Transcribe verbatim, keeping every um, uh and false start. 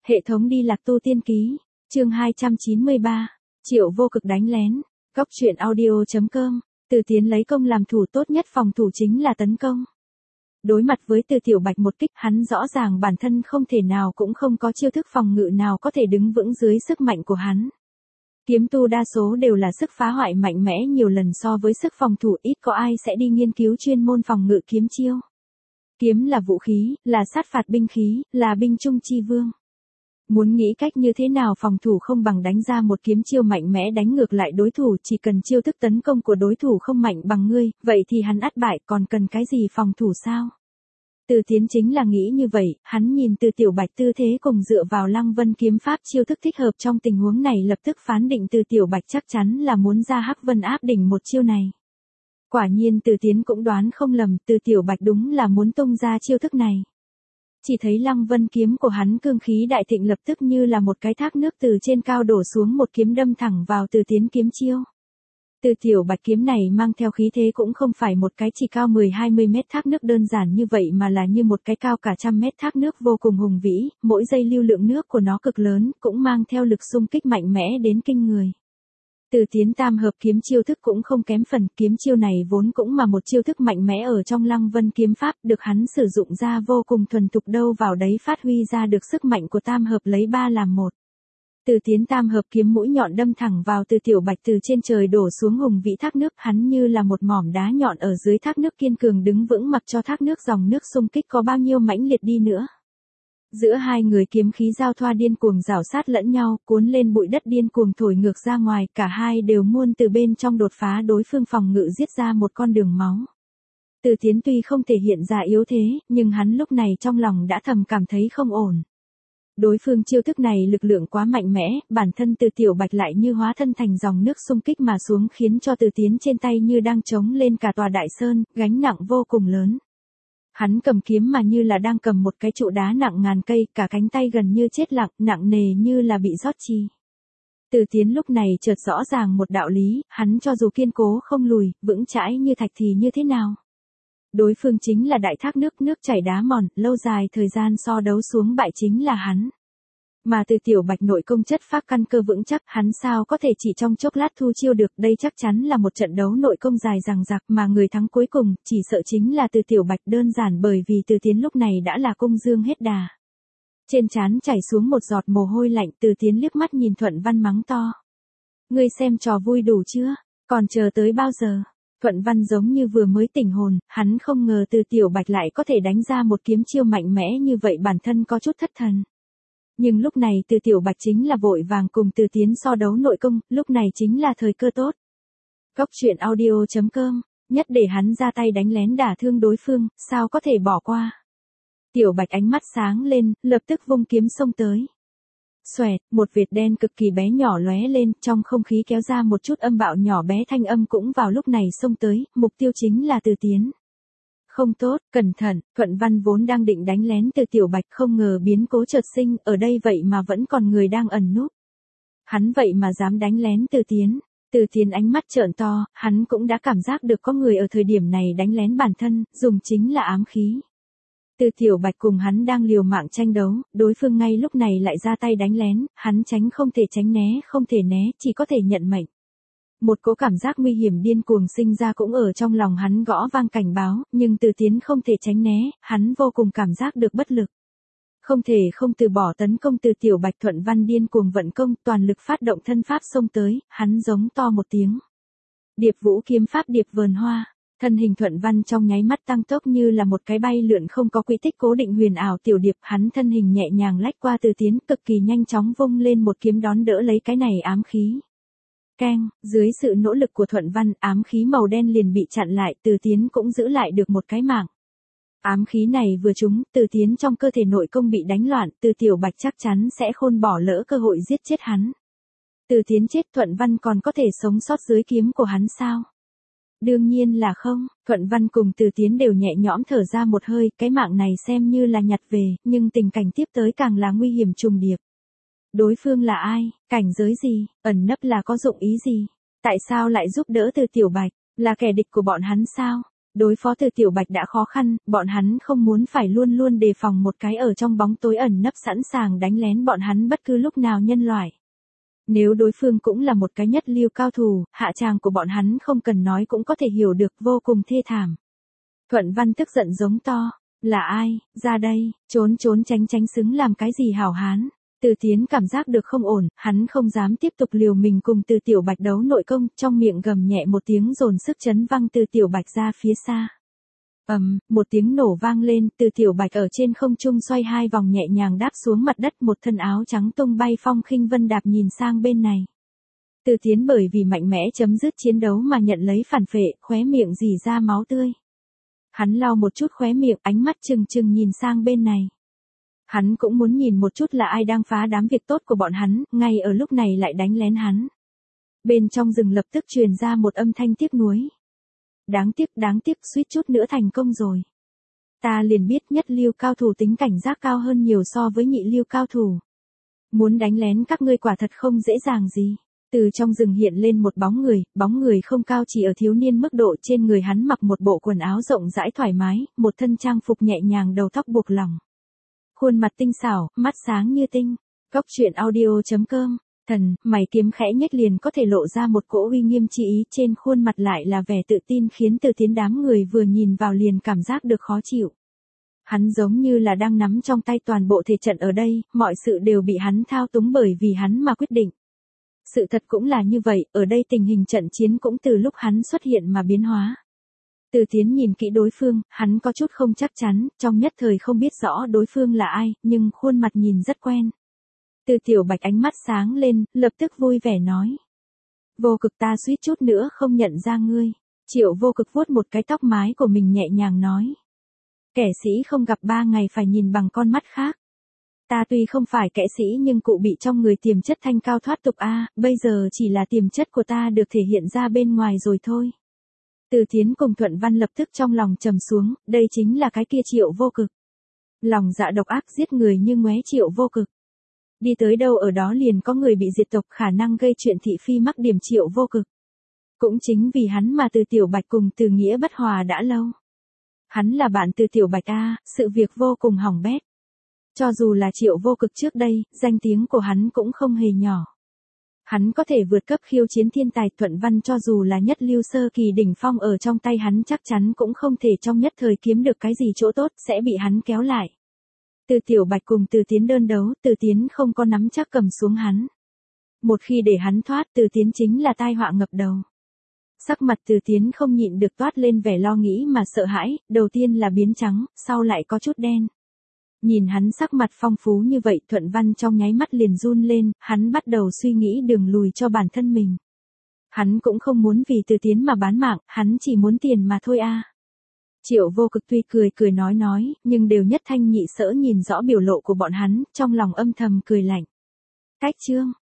Hệ thống đi lạc tu tiên ký, chương hai trăm chín mươi ba, Triệu Vô Cực đánh lén, góc truyện audio.com, Từ Tiến lấy công làm thủ, tốt nhất phòng thủ chính là tấn công. Đối mặt với Từ Tiểu Bạch một kích, hắn rõ ràng bản thân không thể nào cũng không có chiêu thức phòng ngự nào có thể đứng vững dưới sức mạnh của hắn. Kiếm tu đa số đều là sức phá hoại mạnh mẽ nhiều lần so với sức phòng thủ, ít có ai sẽ đi nghiên cứu chuyên môn phòng ngự kiếm chiêu. Kiếm là vũ khí, là sát phạt binh khí, là binh trung chi vương. Muốn nghĩ cách như thế nào phòng thủ không bằng đánh ra một kiếm chiêu mạnh mẽ đánh ngược lại đối thủ, chỉ cần chiêu thức tấn công của đối thủ không mạnh bằng ngươi, vậy thì hắn ắt bại, còn cần cái gì phòng thủ sao? Từ Tiến chính là nghĩ như vậy, hắn nhìn Từ Tiểu Bạch tư thế cùng dựa vào Lăng Vân kiếm pháp chiêu thức thích hợp trong tình huống này, lập tức phán định Từ Tiểu Bạch chắc chắn là muốn ra Hắc Vân áp đỉnh một chiêu này. Quả nhiên Từ Tiến cũng đoán không lầm, Từ Tiểu Bạch đúng là muốn tung ra chiêu thức này. Chỉ thấy Lăng Vân kiếm của hắn cương khí đại thịnh, lập tức như là một cái thác nước từ trên cao đổ xuống, một kiếm đâm thẳng vào Từ Tiến kiếm chiêu. Từ Tiểu Bạch kiếm này mang theo khí thế cũng không phải một cái chỉ cao mười hai mươi mét thác nước đơn giản như vậy, mà là như một cái cao cả trăm mét thác nước vô cùng hùng vĩ, mỗi giây lưu lượng nước của nó cực lớn, cũng mang theo lực xung kích mạnh mẽ đến kinh người. Từ Tiến tam hợp kiếm chiêu thức cũng không kém phần, kiếm chiêu này vốn cũng mà một chiêu thức mạnh mẽ ở trong Lăng Vân kiếm pháp, được hắn sử dụng ra vô cùng thuần thục, đâu vào đấy phát huy ra được sức mạnh của tam hợp lấy ba làm một. Từ Tiến tam hợp kiếm mũi nhọn đâm thẳng vào Từ Tiểu Bạch từ trên trời đổ xuống hùng vĩ thác nước, hắn như là một mỏm đá nhọn ở dưới thác nước kiên cường đứng vững, mặc cho thác nước dòng nước xung kích có bao nhiêu mãnh liệt đi nữa. Giữa hai người kiếm khí giao thoa điên cuồng rảo sát lẫn nhau, cuốn lên bụi đất điên cuồng thổi ngược ra ngoài, cả hai đều muốn từ bên trong đột phá đối phương phòng ngự, giết ra một con đường máu. Từ Tiến tuy không thể hiện ra yếu thế, nhưng hắn lúc này trong lòng đã thầm cảm thấy không ổn. Đối phương chiêu thức này lực lượng quá mạnh mẽ, bản thân Từ Tiểu Bạch lại như hóa thân thành dòng nước xung kích mà xuống, khiến cho Từ Tiến trên tay như đang chống lên cả tòa đại sơn, gánh nặng vô cùng lớn. Hắn cầm kiếm mà như là đang cầm một cái trụ đá nặng ngàn cây, cả cánh tay gần như chết lặng, nặng nề như là bị rót chi. Từ Tiến lúc này chợt rõ ràng một đạo lý, hắn cho dù kiên cố không lùi, vững chãi như thạch thì như thế nào? Đối phương chính là đại thác nước, nước chảy đá mòn, lâu dài thời gian so đấu xuống bại chính là hắn. Mà Từ Tiểu Bạch nội công chất phác, căn cơ vững chắc, hắn sao có thể chỉ trong chốc lát thu chiêu được, đây chắc chắn là một trận đấu nội công dài dằng dặc, mà người thắng cuối cùng, chỉ sợ chính là Từ Tiểu Bạch, đơn giản bởi vì Từ Tiến lúc này đã là công dương hết đà. Trên trán chảy xuống một giọt mồ hôi lạnh, Từ Tiến liếc mắt nhìn Thuận Văn mắng to. Ngươi xem trò vui đủ chưa? Còn chờ tới bao giờ? Thuận Văn giống như vừa mới tỉnh hồn, hắn không ngờ Từ Tiểu Bạch lại có thể đánh ra một kiếm chiêu mạnh mẽ như vậy, bản thân có chút thất thần. Nhưng lúc này Từ Tiểu Bạch chính là vội vàng cùng Từ Tiến so đấu nội công, lúc này chính là thời cơ tốt. Góc truyện audio.com, nhất để hắn ra tay đánh lén đả thương đối phương, sao có thể bỏ qua. Tiểu Bạch ánh mắt sáng lên, lập tức vung kiếm xông tới. Xoẹt, một vệt đen cực kỳ bé nhỏ lóe lên, trong không khí kéo ra một chút âm bạo nhỏ bé, thanh âm cũng vào lúc này xông tới, mục tiêu chính là Từ Tiến. Không tốt, cẩn thận, Thuận Văn vốn đang định đánh lén Từ Tiểu Bạch, không ngờ biến cố chợt sinh, ở đây vậy mà vẫn còn người đang ẩn núp. Hắn vậy mà dám đánh lén Từ Tiến. Từ Tiến ánh mắt trợn to, hắn cũng đã cảm giác được có người ở thời điểm này đánh lén bản thân, dùng chính là ám khí. Từ Tiểu Bạch cùng hắn đang liều mạng tranh đấu, đối phương ngay lúc này lại ra tay đánh lén, hắn tránh không thể tránh, né không thể né, chỉ có thể nhận mệnh. Một cỗ cảm giác nguy hiểm điên cuồng sinh ra cũng ở trong lòng hắn, gõ vang cảnh báo, nhưng Từ Tiến không thể tránh né, hắn vô cùng cảm giác được bất lực. Không thể không từ bỏ tấn công Từ Tiểu Bạch. Thuận Văn điên cuồng vận công, toàn lực phát động thân pháp xông tới, hắn giống to một tiếng. Điệp Vũ kiếm pháp điệp vườn hoa, thân hình Thuận Văn trong nháy mắt tăng tốc như là một cái bay lượn không có quỹ tích cố định huyền ảo tiểu điệp, hắn thân hình nhẹ nhàng lách qua Từ Tiến, cực kỳ nhanh chóng vung lên một kiếm đón đỡ lấy cái này ám khí. Keng, dưới sự nỗ lực của Thuận Văn, ám khí màu đen liền bị chặn lại, Từ Tiến cũng giữ lại được một cái mạng. Ám khí này vừa trúng, Từ Tiến trong cơ thể nội công bị đánh loạn, Từ Tiểu Bạch chắc chắn sẽ khôn bỏ lỡ cơ hội giết chết hắn. Từ Tiến chết, Thuận Văn còn có thể sống sót dưới kiếm của hắn sao? Đương nhiên là không, Thuận Văn cùng Từ Tiến đều nhẹ nhõm thở ra một hơi, cái mạng này xem như là nhặt về, nhưng tình cảnh tiếp tới càng là nguy hiểm trùng điệp. Đối phương là ai, cảnh giới gì, ẩn nấp là có dụng ý gì? Tại sao lại giúp đỡ Từ Tiểu Bạch, là kẻ địch của bọn hắn sao? Đối phó Từ Tiểu Bạch đã khó khăn, bọn hắn không muốn phải luôn luôn đề phòng một cái ở trong bóng tối ẩn nấp sẵn sàng đánh lén bọn hắn bất cứ lúc nào nhân loại. Nếu đối phương cũng là một cái nhất lưu cao thủ, hạ tràng của bọn hắn không cần nói cũng có thể hiểu được, vô cùng thê thảm. Thuận Văn tức giận giống to, là ai, ra đây, trốn trốn tránh tránh xứng làm cái gì hảo hán. Từ Tiến cảm giác được không ổn, hắn không dám tiếp tục liều mình cùng Từ Tiểu Bạch đấu nội công, trong miệng gầm nhẹ một tiếng dồn sức chấn văng Từ Tiểu Bạch ra phía xa. ầm, um, một tiếng nổ vang lên, Từ Tiểu Bạch ở trên không trung xoay hai vòng nhẹ nhàng đáp xuống mặt đất, một thân áo trắng tung bay phong khinh vân đạp nhìn sang bên này. Từ Tiến bởi vì mạnh mẽ chấm dứt chiến đấu mà nhận lấy phản phệ, khóe miệng rỉ ra máu tươi. Hắn lau một chút khóe miệng, ánh mắt trừng trừng nhìn sang bên này. Hắn cũng muốn nhìn một chút là ai đang phá đám việc tốt của bọn hắn, ngay ở lúc này lại đánh lén hắn. Bên trong rừng lập tức truyền ra một âm thanh tiếc nuối. Đáng tiếc, đáng tiếc, suýt chút nữa thành công rồi. Ta liền biết nhất lưu cao thủ tính cảnh giác cao hơn nhiều so với nhị lưu cao thủ. Muốn đánh lén các ngươi quả thật không dễ dàng gì. Từ trong rừng hiện lên một bóng người, bóng người không cao chỉ ở thiếu niên mức độ, trên người hắn mặc một bộ quần áo rộng rãi thoải mái, một thân trang phục nhẹ nhàng, đầu tóc buộc lỏng. Khuôn mặt tinh xảo, mắt sáng như tinh. Góc truyện audio chấm com. Thần, mày kiếm khẽ nhếch liền có thể lộ ra một cỗ uy nghiêm chi ý, trên khuôn mặt lại là vẻ tự tin khiến Từ Tiến đám người vừa nhìn vào liền cảm giác được khó chịu. Hắn giống như là đang nắm trong tay toàn bộ thể trận ở đây, mọi sự đều bị hắn thao túng bởi vì hắn mà quyết định. Sự thật cũng là như vậy, ở đây tình hình trận chiến cũng từ lúc hắn xuất hiện mà biến hóa. Từ Tiến nhìn kỹ đối phương, hắn có chút không chắc chắn, trong nhất thời không biết rõ đối phương là ai, nhưng khuôn mặt nhìn rất quen. Từ Tiểu Bạch ánh mắt sáng lên, lập tức vui vẻ nói. Vô Cực, ta suýt chút nữa không nhận ra ngươi. Triệu Vô Cực vuốt một cái tóc mái của mình nhẹ nhàng nói. Kẻ sĩ không gặp ba ngày phải nhìn bằng con mắt khác. Ta tuy không phải kẻ sĩ nhưng cụ bị trong người tiềm chất thanh cao thoát tục a, bây giờ chỉ là tiềm chất của ta được thể hiện ra bên ngoài rồi thôi. Từ Tiến cùng Thuận Văn lập tức trong lòng trầm xuống, đây chính là cái kia Triệu Vô Cực. Lòng dạ độc ác giết người như ngoé Triệu Vô Cực. Đi tới đâu ở đó liền có người bị diệt tộc, khả năng gây chuyện thị phi mắc điểm Triệu Vô Cực. Cũng chính vì hắn mà Từ Tiểu Bạch cùng Từ Nghĩa bất hòa đã lâu. Hắn là bạn Từ Tiểu Bạch a, sự việc vô cùng hỏng bét. Cho dù là Triệu Vô Cực trước đây, danh tiếng của hắn cũng không hề nhỏ. Hắn có thể vượt cấp khiêu chiến thiên tài, Thuận Văn cho dù là nhất lưu sơ kỳ đỉnh phong ở trong tay hắn chắc chắn cũng không thể trong nhất thời kiếm được cái gì chỗ tốt, sẽ bị hắn kéo lại. Từ Tiểu Bạch cùng Từ Tiến đơn đấu, Từ Tiến không có nắm chắc cầm xuống hắn. Một khi để hắn thoát, Từ Tiến chính là tai họa ngập đầu. Sắc mặt Từ Tiến không nhịn được toát lên vẻ lo nghĩ mà sợ hãi, đầu tiên là biến trắng, sau lại có chút đen. Nhìn hắn sắc mặt phong phú như vậy, Thuận Văn trong nháy mắt liền run lên, hắn bắt đầu suy nghĩ đường lùi cho bản thân mình. Hắn cũng không muốn vì Từ Tiến mà bán mạng, hắn chỉ muốn tiền mà thôi a. Triệu Vô Cực tuy cười cười nói nói, nhưng đều nhất thanh nhị sở nhìn rõ biểu lộ của bọn hắn, trong lòng âm thầm cười lạnh. Cách chương,